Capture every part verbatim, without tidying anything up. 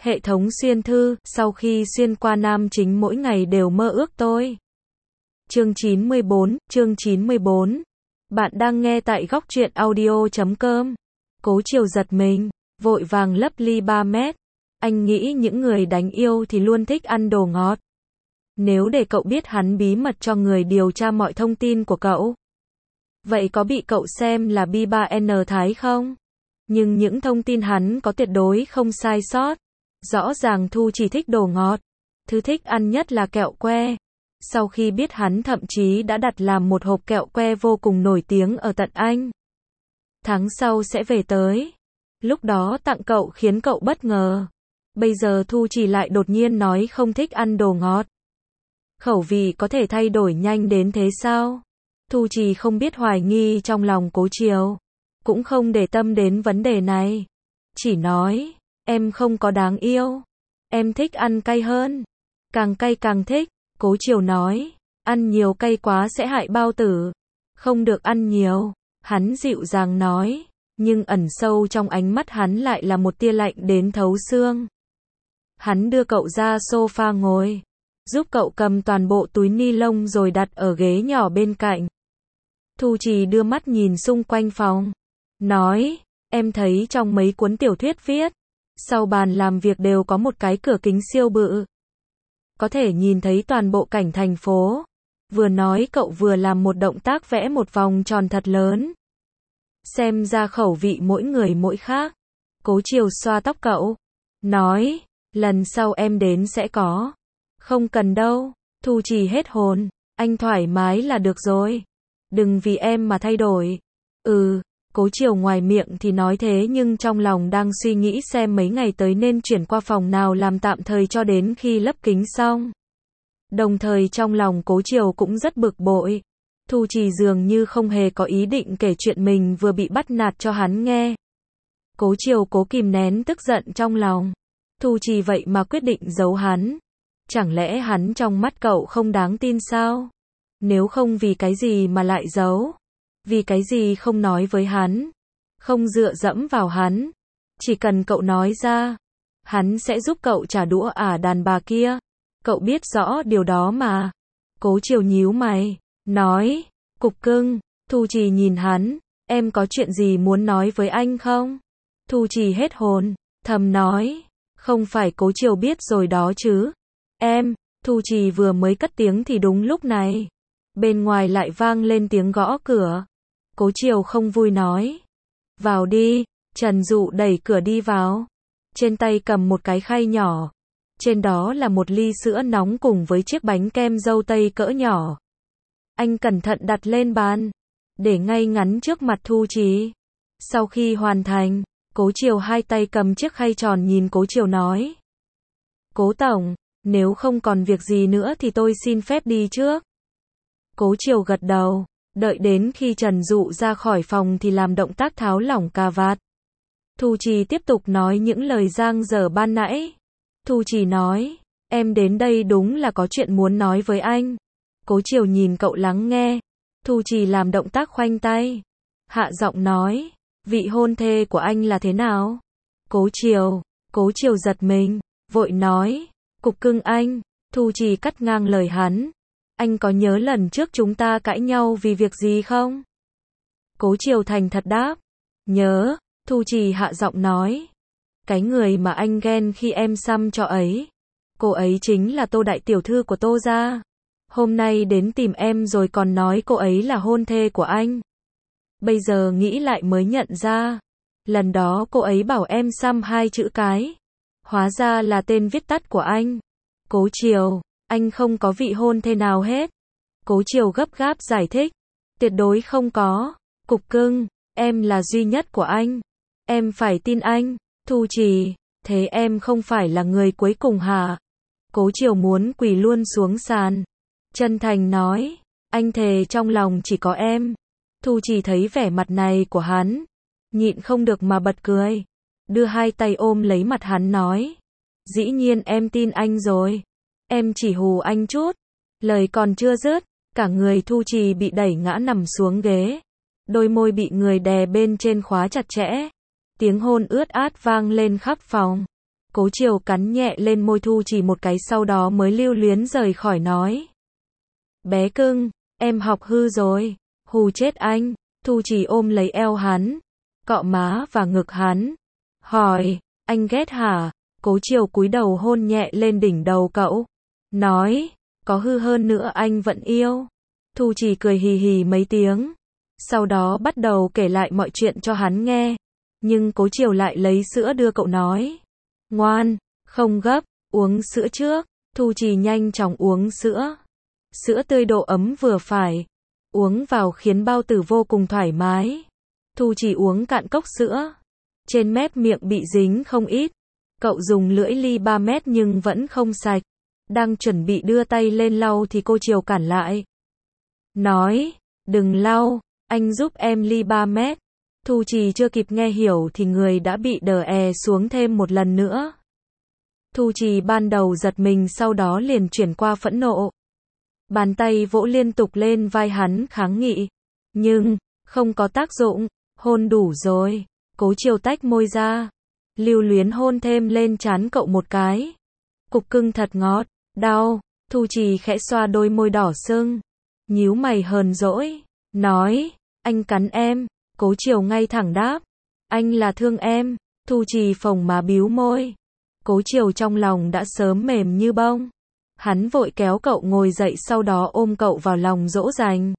Hệ thống xuyên thư, sau khi xuyên qua nam chính mỗi ngày đều mơ ước tôi. Chương chín mươi bốn, chương chín mươi bốn. Bạn đang nghe tại góc truyện audio chấm com. Cố Triều giật mình, vội vàng lấp ly ba mét. Anh nghĩ những người đánh yêu thì luôn thích ăn đồ ngọt. Nếu để cậu biết hắn bí mật cho người điều tra mọi thông tin của cậu, vậy có bị cậu xem là bi ba en thái không? Nhưng những thông tin hắn có tuyệt đối không sai sót. Rõ ràng Thu chỉ thích đồ ngọt. Thứ thích ăn nhất là kẹo que. Sau khi biết hắn thậm chí đã đặt làm một hộp kẹo que vô cùng nổi tiếng ở tận Anh. Tháng sau sẽ về tới. Lúc đó tặng cậu khiến cậu bất ngờ. Bây giờ Thu chỉ lại đột nhiên nói không thích ăn đồ ngọt. Khẩu vị có thể thay đổi nhanh đến thế sao? Thu chỉ không biết hoài nghi trong lòng Cố Triều. Cũng không để tâm đến vấn đề này. Chỉ nói, em không có đáng yêu. Em thích ăn cay hơn. Càng cay càng thích. Cố Triều nói, ăn nhiều cay quá sẽ hại bao tử. Không được ăn nhiều. Hắn dịu dàng nói, nhưng ẩn sâu trong ánh mắt hắn lại là một tia lạnh đến thấu xương. Hắn đưa cậu ra sofa ngồi, giúp cậu cầm toàn bộ túi ni lông rồi đặt ở ghế nhỏ bên cạnh. Thu Trì đưa mắt nhìn xung quanh phòng, nói, em thấy trong mấy cuốn tiểu thuyết viết, sau bàn làm việc đều có một cái cửa kính siêu bự. Có thể nhìn thấy toàn bộ cảnh thành phố. Vừa nói cậu vừa làm một động tác vẽ một vòng tròn thật lớn. Xem ra khẩu vị mỗi người mỗi khác. Cố Triều xoa tóc cậu, nói, lần sau em đến sẽ có. Không cần đâu. Thu Trì hết hồn, anh thoải mái là được rồi. Đừng vì em mà thay đổi. Ừ, Cố Triều ngoài miệng thì nói thế nhưng trong lòng đang suy nghĩ xem mấy ngày tới nên chuyển qua phòng nào làm tạm thời cho đến khi lấp kính xong. Đồng thời trong lòng Cố Triều cũng rất bực bội. Thu Trì dường như không hề có ý định kể chuyện mình vừa bị bắt nạt cho hắn nghe. Cố Triều cố kìm nén tức giận trong lòng. Thu Trì vậy mà quyết định giấu hắn. Chẳng lẽ hắn trong mắt cậu không đáng tin sao? Nếu không vì cái gì mà lại giấu? Vì cái gì không nói với hắn? Không dựa dẫm vào hắn? Chỉ cần cậu nói ra, hắn sẽ giúp cậu trả đũa ả đàn bà kia. Cậu biết rõ điều đó mà. Cố Triều nhíu mày, nói, cục cưng. Thu Trì nhìn hắn, em có chuyện gì muốn nói với anh không? Thu Trì hết hồn, thầm nói, không phải Cố Triều biết rồi đó chứ. Em, Thu Trì vừa mới cất tiếng thì đúng lúc này, bên ngoài lại vang lên tiếng gõ cửa. Cố Triều không vui nói, vào đi. Trần Dụ đẩy cửa đi vào, trên tay cầm một cái khay nhỏ. Trên đó là một ly sữa nóng cùng với chiếc bánh kem dâu tây cỡ nhỏ. Anh cẩn thận đặt lên bàn, để ngay ngắn trước mặt Thu Trì. Sau khi hoàn thành, Cố Triều hai tay cầm chiếc khay tròn nhìn Cố Triều nói, Cố Tổng, nếu không còn việc gì nữa thì tôi xin phép đi trước. Cố Triều gật đầu, đợi đến khi Trần Dụ ra khỏi phòng thì làm động tác tháo lỏng cà vạt. Thu Trì tiếp tục nói những lời giang dở ban nãy. Thu Trì nói, em đến đây đúng là có chuyện muốn nói với anh. Cố Triều nhìn cậu lắng nghe. Thu Trì làm động tác khoanh tay, hạ giọng nói, vị hôn thê của anh là thế nào? Cố Triều, Cố Triều giật mình, vội nói, cục cưng anh. Thu Trì cắt ngang lời hắn, anh có nhớ lần trước chúng ta cãi nhau vì việc gì không? Cố Triều thành thật đáp, nhớ. Thu Trì hạ giọng nói, cái người mà anh ghen khi em xăm cho ấy, cô ấy chính là Tô đại tiểu thư của Tô gia. Hôm nay đến tìm em rồi còn nói cô ấy là hôn thê của anh. Bây giờ nghĩ lại mới nhận ra, lần đó cô ấy bảo em xăm hai chữ cái, hóa ra là tên viết tắt của anh. Cố Triều, anh không có vị hôn thê nào hết. Cố Triều gấp gáp giải thích, tuyệt đối không có. Cục cưng, em là duy nhất của anh. Em phải tin anh. Thu Trì, thế em không phải là người cuối cùng hả? Cố Triều muốn quỳ luôn xuống sàn, chân thành nói, anh thề trong lòng chỉ có em. Thu Trì thấy vẻ mặt này của hắn, nhịn không được mà bật cười, đưa hai tay ôm lấy mặt hắn nói, dĩ nhiên em tin anh rồi. Em chỉ hù anh chút. Lời còn chưa dứt, cả người Thu Trì bị đẩy ngã nằm xuống ghế. Đôi môi bị người đè bên trên khóa chặt chẽ. Tiếng hôn ướt át vang lên khắp phòng. Cố Chiều cắn nhẹ lên môi Thu Chỉ một cái sau đó mới lưu luyến rời khỏi nói. Bé cưng, em học hư rồi, hù chết anh. Thu Chỉ ôm lấy eo hắn, cọ má và ngực hắn, hỏi, anh ghét hả? Cố Chiều cúi đầu hôn nhẹ lên đỉnh đầu cậu, nói, có hư hơn nữa anh vẫn yêu. Thu Chỉ cười hì hì mấy tiếng, sau đó bắt đầu kể lại mọi chuyện cho hắn nghe, nhưng Cố Chiều lại lấy sữa đưa cậu nói, ngoan, không gấp, uống sữa trước. Thu Chỉ nhanh chóng uống sữa, sữa tươi độ ấm vừa phải, uống vào khiến bao tử vô cùng thoải mái. Thu Chỉ uống cạn cốc sữa, trên mép miệng bị dính không ít, cậu dùng lưỡi ly ba mét nhưng vẫn không sạch, đang chuẩn bị đưa tay lên lau thì cô Chiều cản lại, nói, đừng lau, anh giúp em ly ba mét. Thu Chỉ chưa kịp nghe hiểu thì người đã bị đờ è xuống thêm một lần nữa. Thu Chỉ ban đầu giật mình sau đó liền chuyển qua phẫn nộ. Bàn tay vỗ liên tục lên vai hắn kháng nghị, nhưng không có tác dụng, hôn đủ rồi. Cố Chiều tách môi ra, lưu luyến hôn thêm lên trán cậu một cái. Cục cưng thật ngọt, đau. Thu Chỉ khẽ xoa đôi môi đỏ sưng, nhíu mày hờn dỗi, nói, anh cắn em. Cố Chiều ngay thẳng đáp, anh là thương em. Thu Chỉ phồng má bĩu môi. Cố Chiều trong lòng đã sớm mềm như bông. Hắn vội kéo cậu ngồi dậy sau đó ôm cậu vào lòng dỗ dành.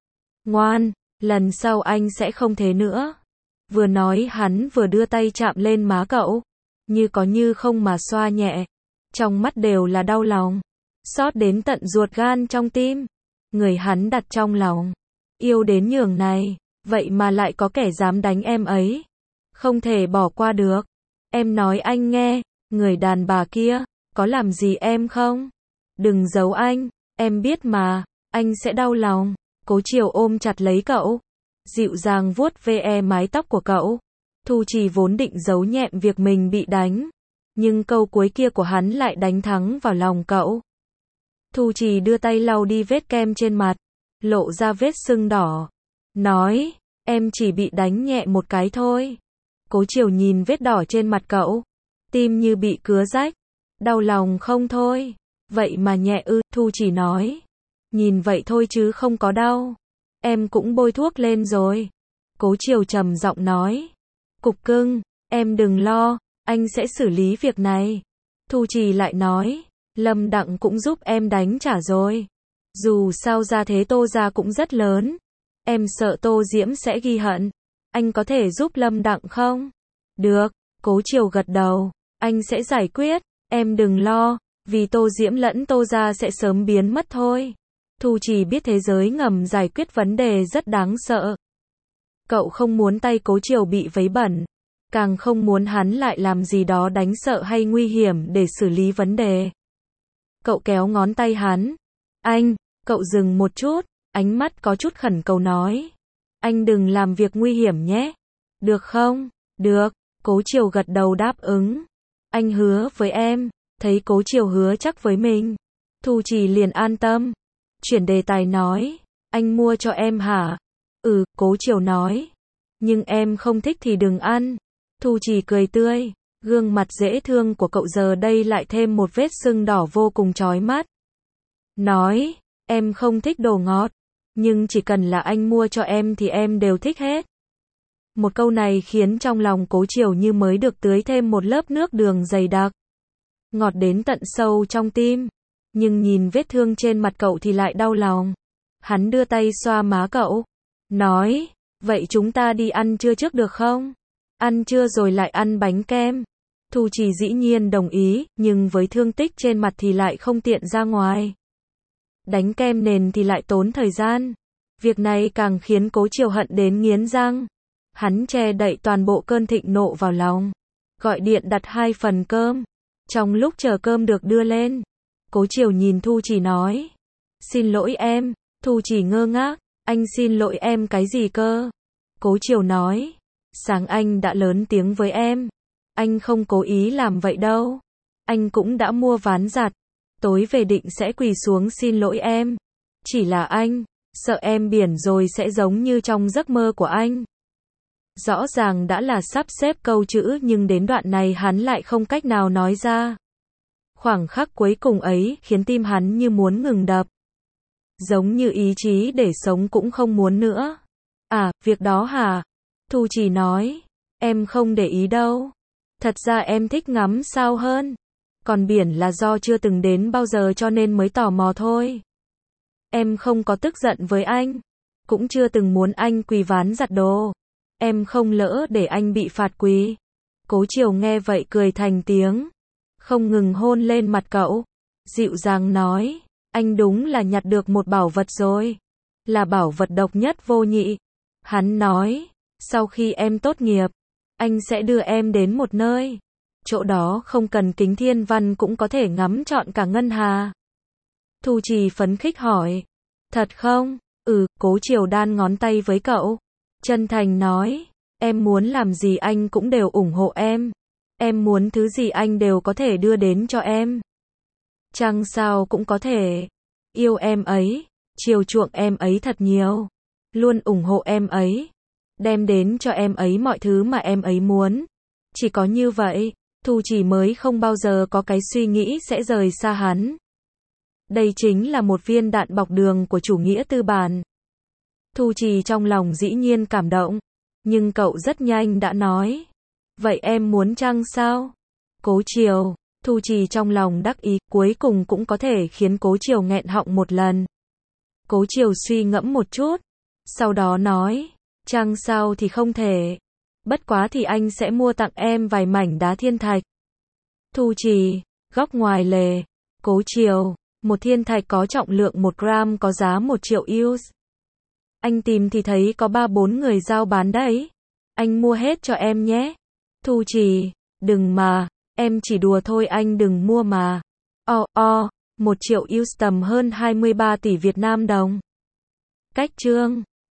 Ngoan, lần sau anh sẽ không thế nữa. Vừa nói hắn vừa đưa tay chạm lên má cậu, như có như không mà xoa nhẹ. Trong mắt đều là đau lòng, xót đến tận ruột gan trong tim. Người hắn đặt trong lòng, yêu đến nhường này, vậy mà lại có kẻ dám đánh em ấy. Không thể bỏ qua được. Em nói anh nghe, người đàn bà kia, có làm gì em không? Đừng giấu anh, em biết mà, anh sẽ đau lòng. Cố Chiều ôm chặt lấy cậu, dịu dàng vuốt ve mái tóc của cậu. Thu Chỉ vốn định giấu nhẹm việc mình bị đánh, nhưng câu cuối kia của hắn lại đánh thắng vào lòng cậu. Thu Chỉ đưa tay lau đi vết kem trên mặt, lộ ra vết sưng đỏ, nói, em chỉ bị đánh nhẹ một cái thôi. Cố Chiều nhìn vết đỏ trên mặt cậu, tim như bị cứa rách, đau lòng không thôi. Vậy mà nhẹ ư? Thu Chỉ nói, nhìn vậy thôi chứ không có đau. Em cũng bôi thuốc lên rồi. Cố Chiều trầm giọng nói, cục cưng, em đừng lo, anh sẽ xử lý việc này. Thu Chỉ lại nói, Lâm Đặng cũng giúp em đánh trả rồi. Dù sao gia thế Tô gia cũng rất lớn, em sợ Tô Diễm sẽ ghi hận. Anh có thể giúp Lâm Đặng không? Được. Cố Chiều gật đầu, anh sẽ giải quyết, em đừng lo. Vì Tô Diễm lẫn Tô gia sẽ sớm biến mất thôi. Thu Chỉ biết thế giới ngầm giải quyết vấn đề rất đáng sợ. Cậu không muốn tay Cố Chiều bị vấy bẩn, càng không muốn hắn lại làm gì đó đánh sợ hay nguy hiểm để xử lý vấn đề. Cậu kéo ngón tay hắn. Anh, cậu dừng một chút, ánh mắt có chút khẩn cầu nói. Anh đừng làm việc nguy hiểm nhé. Được không? Được. Cố Chiều gật đầu đáp ứng. Anh hứa với em. Thấy Cố Chiều hứa chắc với mình, Thu Chỉ liền an tâm. Chuyển đề tài nói, anh mua cho em hả? Ừ, Cố Chiều nói. Nhưng em không thích thì đừng ăn. Thu Chỉ cười tươi, gương mặt dễ thương của cậu giờ đây lại thêm một vết sưng đỏ vô cùng chói mắt. Nói, em không thích đồ ngọt, nhưng chỉ cần là anh mua cho em thì em đều thích hết. Một câu này khiến trong lòng Cố Chiều như mới được tưới thêm một lớp nước đường dày đặc, ngọt đến tận sâu trong tim. Nhưng nhìn vết thương trên mặt cậu thì lại đau lòng. Hắn đưa tay xoa má cậu, nói, vậy chúng ta đi ăn trưa trước được không? Ăn trưa rồi lại ăn bánh kem. Thu Chỉ dĩ nhiên đồng ý, nhưng với thương tích trên mặt thì lại không tiện ra ngoài. Đánh kem nền thì lại tốn thời gian. Việc này càng khiến Cố Chiều hận đến nghiến răng. Hắn che đậy toàn bộ cơn thịnh nộ vào lòng, gọi điện đặt hai phần cơm. Trong lúc chờ cơm được đưa lên, Cố Chiều nhìn Thu Chỉ nói, xin lỗi em. Thu Chỉ ngơ ngác, anh xin lỗi em cái gì cơ? Cố Chiều nói, sáng anh đã lớn tiếng với em, anh không cố ý làm vậy đâu. Anh cũng đã mua ván giặt, tối về định sẽ quỳ xuống xin lỗi em. Chỉ là anh sợ em biển rồi sẽ giống như trong giấc mơ của anh. Rõ ràng đã là sắp xếp câu chữ nhưng đến đoạn này hắn lại không cách nào nói ra. Khoảng khắc cuối cùng ấy khiến tim hắn như muốn ngừng đập. Giống như ý chí để sống cũng không muốn nữa. À, việc đó hả? Thu Trì nói. Em không để ý đâu. Thật ra em thích ngắm sao hơn. Còn biển là do chưa từng đến bao giờ cho nên mới tò mò thôi. Em không có tức giận với anh. Cũng chưa từng muốn anh quỳ ván giặt đồ. Em không lỡ để anh bị phạt quỳ. Cố Chiều nghe vậy cười thành tiếng. Không ngừng hôn lên mặt cậu. Dịu dàng nói. Anh đúng là nhặt được một bảo vật rồi. Là bảo vật độc nhất vô nhị. Hắn nói. Sau khi em tốt nghiệp, anh sẽ đưa em đến một nơi. Chỗ đó không cần kính thiên văn cũng có thể ngắm trọn cả ngân hà. Thu Trì phấn khích hỏi. Thật không? Ừ, Cố Chiều đan ngón tay với cậu. Chân thành nói. Em muốn làm gì anh cũng đều ủng hộ em. Em muốn thứ gì anh đều có thể đưa đến cho em. Chăng sao cũng có thể. Yêu em ấy. Chiều chuộng em ấy thật nhiều. Luôn ủng hộ em ấy. Đem đến cho em ấy mọi thứ mà em ấy muốn. Chỉ có như vậy, Thu Trì mới không bao giờ có cái suy nghĩ sẽ rời xa hắn. Đây chính là một viên đạn bọc đường của chủ nghĩa tư bản. Thu Trì trong lòng dĩ nhiên cảm động. Nhưng cậu rất nhanh đã nói. Vậy em muốn chăng sao? Cố Chiều. Thu Trì trong lòng đắc ý, cuối cùng cũng có thể khiến Cố Chiều nghẹn họng một lần. Cố Chiều suy ngẫm một chút. Sau đó nói. Chăng sao thì không thể. Bất quá thì anh sẽ mua tặng em vài mảnh đá thiên thạch. Thu Trì. Góc ngoài lề. Cố Chiều. Một thiên thạch có trọng lượng một gram có giá một triệu euro. Anh tìm thì thấy có ba bốn người giao bán đấy. Anh mua hết cho em nhé. Thu Trì. Đừng mà. Em chỉ đùa thôi, anh đừng mua mà. O, o, một triệu euro tầm hơn hai mươi ba tỷ Việt Nam đồng. Cách chương.